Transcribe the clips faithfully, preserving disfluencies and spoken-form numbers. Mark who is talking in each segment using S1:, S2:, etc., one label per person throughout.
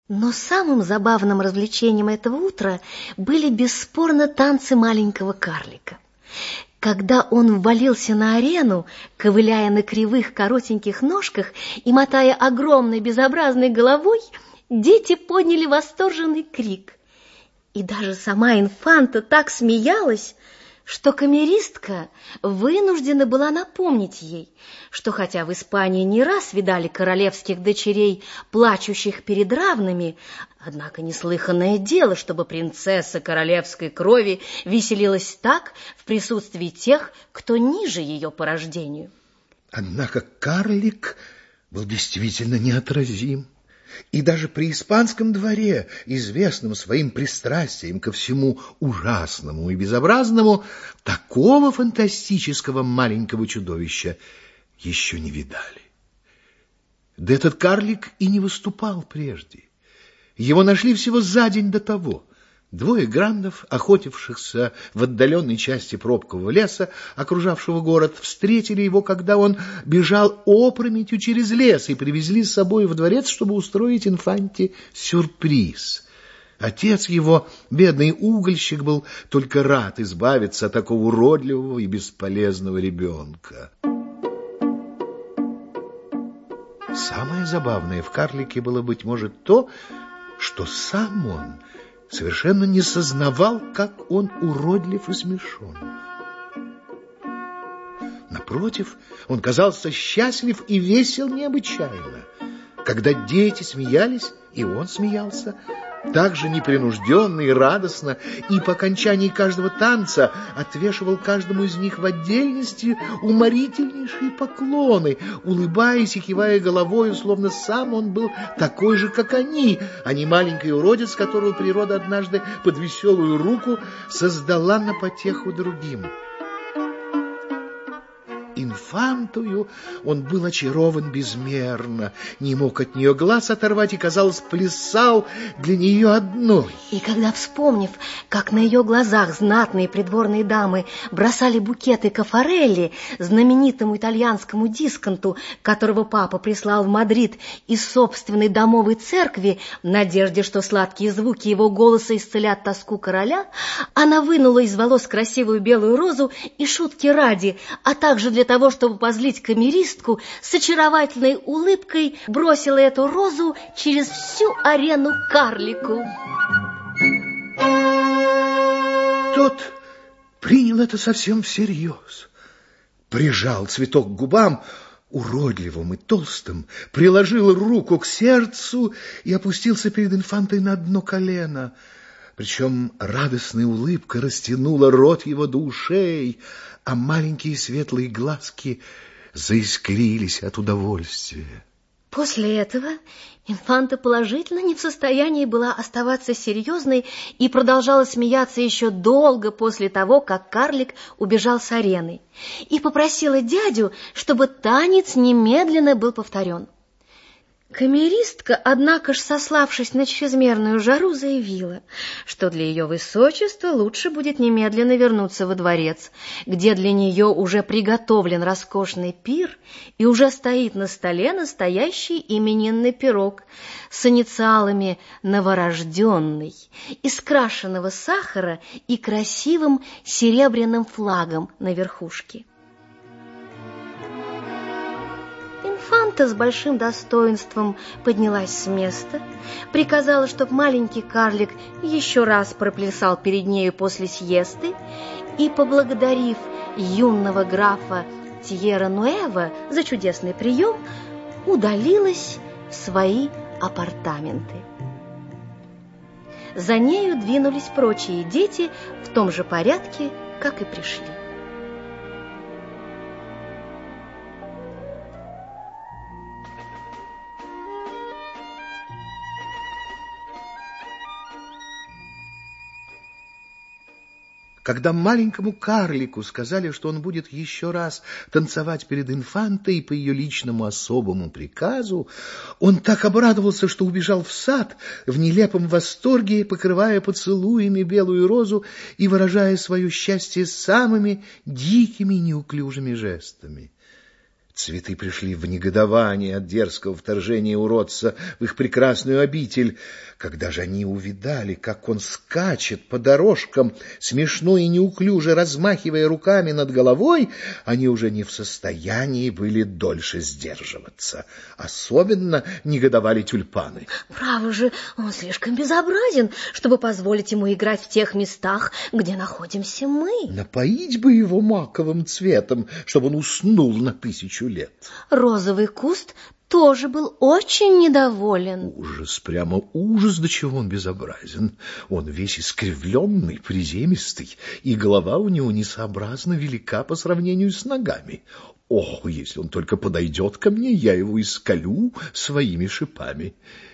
S1: Но самым забавным развлечением этого утра были бесспорно танцы маленького карлика. Когда он ввалился на арену, ковыляя на кривых коротеньких ножках и мотая огромной безобразной головой, дети подняли восторженный крик. И даже сама инфанта так смеялась, что камеристка вынуждена была напомнить ей, что хотя в Испании не раз видали королевских дочерей, плачущих перед равными, однако неслыханное дело, чтобы принцесса королевской крови веселилась так в присутствии тех, кто ниже ее по рождению.
S2: Однако карлик был действительно неотразим. И даже при испанском дворе, известном своим пристрастием ко всему ужасному и безобразному, такого фантастического маленького чудовища еще не видали. Да этот карлик и не выступал прежде. Его нашли всего за день до того. Двое грандов, охотившихся в отдаленной части пробкового леса, окружавшего город, встретили его, когда он бежал опрометью через лес, и привезли с собой в дворец, чтобы устроить инфанте сюрприз. Отец его, бедный угольщик, был только рад избавиться от такого уродливого и бесполезного ребенка. Самое забавное в карлике было, быть может, то, что сам он совершенно не сознавал, как он уродлив и смешон. Напротив, он казался счастлив и весел необычайно. Когда дети смеялись, и он смеялся, так же непринужденно и радостно, и по окончании каждого танца отвешивал каждому из них в отдельности уморительнейшие поклоны, улыбаясь и кивая головою, словно сам он был такой же, как они, а не маленький уродец, которого природа однажды под веселую руку создала на потеху другим. Инфантою он был очарован безмерно, не мог от нее глаз оторвать и, казалось, плясал для нее одной.
S1: И когда, вспомнив, как на ее глазах знатные придворные дамы бросали букеты Кафарелли, знаменитому итальянскому дисконту, которого папа прислал в Мадрид из собственной домовой церкви, в надежде, что сладкие звуки его голоса исцелят тоску короля, она вынула из волос красивую белую розу и шутки ради, а также для того, чтобы позлить камеристку, с очаровательной улыбкой бросила эту розу через всю арену карлику.
S2: Тот принял это совсем всерьез. Прижал цветок к губам, уродливым и толстым, приложил руку к сердцу и опустился перед инфантой на одно колено. Причем радостная улыбка растянула рот его до ушей, а маленькие светлые глазки заискрились от удовольствия.
S1: После этого инфанта положительно не в состоянии была оставаться серьезной и продолжала смеяться еще долго после того, как карлик убежал с арены, и попросила дядю, чтобы танец немедленно был повторен. Камеристка, однако ж, сославшись на чрезмерную жару, заявила, что для ее высочества лучше будет немедленно вернуться во дворец, где для нее уже приготовлен роскошный пир и уже стоит на столе настоящий именинный пирог с инициалами «Новорожденный», из крашеного сахара и красивым серебряным флагом на верхушке. Инфанта с большим достоинством поднялась с места, приказала, чтобы маленький карлик еще раз проплясал перед нею после сиесты и, поблагодарив юного графа Тьерра-Нуэва за чудесный прием, удалилась в свои апартаменты. За нею двинулись прочие дети в том же порядке, как и пришли.
S2: Когда маленькому карлику сказали, что он будет еще раз танцевать перед инфантой по ее личному особому приказу, он так обрадовался, что убежал в сад в нелепом восторге, покрывая поцелуями белую розу и выражая свое счастье самыми дикими и неуклюжими жестами. Цветы пришли в негодование от дерзкого вторжения уродца в их прекрасную обитель. Когда же они увидали, как он скачет по дорожкам, смешно и неуклюже размахивая руками над головой, они уже не в состоянии были дольше сдерживаться. Особенно негодовали тюльпаны.
S1: Право же, он слишком безобразен, чтобы позволить ему играть в тех местах, где находимся мы.
S2: Напоить бы его маковым цветом, чтобы он уснул на тысячу лет.
S1: Розовый куст тоже был очень недоволен.
S2: Ужас, прямо ужас, до чего он безобразен. Он весь искривленный, приземистый, и голова у него несообразно велика по сравнению с ногами. Ох, если он только подойдет ко мне, я его исколю своими шипами.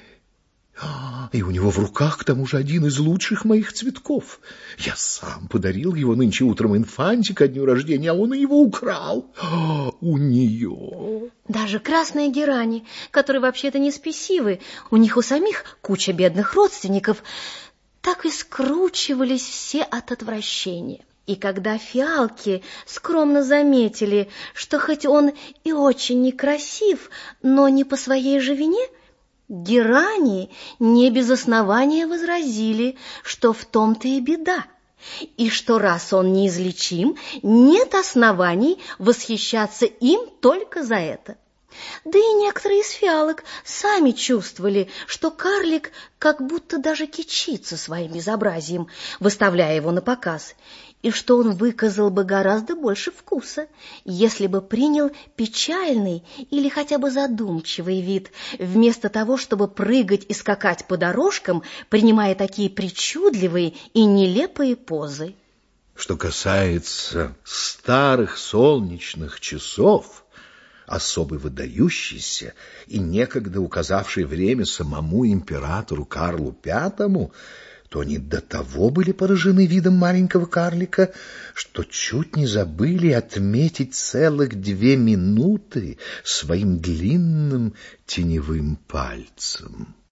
S2: И у него в руках, к тому же, один из лучших моих цветков. Я сам подарил его нынче утром инфанте ко дню рождения, а он и его украл. У нее...
S1: Даже красные герани, которые вообще-то не спесивы, у них у самих куча бедных родственников, так и скручивались все от отвращения. И когда фиалки скромно заметили, что хоть он и очень некрасив, но не по своей же вине, герани не без основания возразили, что в том-то и беда, и что раз он неизлечим, нет оснований восхищаться им только за это. Да и некоторые из фиалок сами чувствовали, что карлик как будто даже кичится своим безобразием, выставляя его на показ, и что он выказал бы гораздо больше вкуса, если бы принял печальный или хотя бы задумчивый вид, вместо того, чтобы прыгать и скакать по дорожкам, принимая такие причудливые и нелепые позы.
S2: Что касается старых солнечных часов, особо выдающийся и некогда указавший время самому императору Карлу Пятому, то они до того были поражены видом маленького карлика, что чуть не забыли отметить целых две минуты своим длинным теневым пальцем.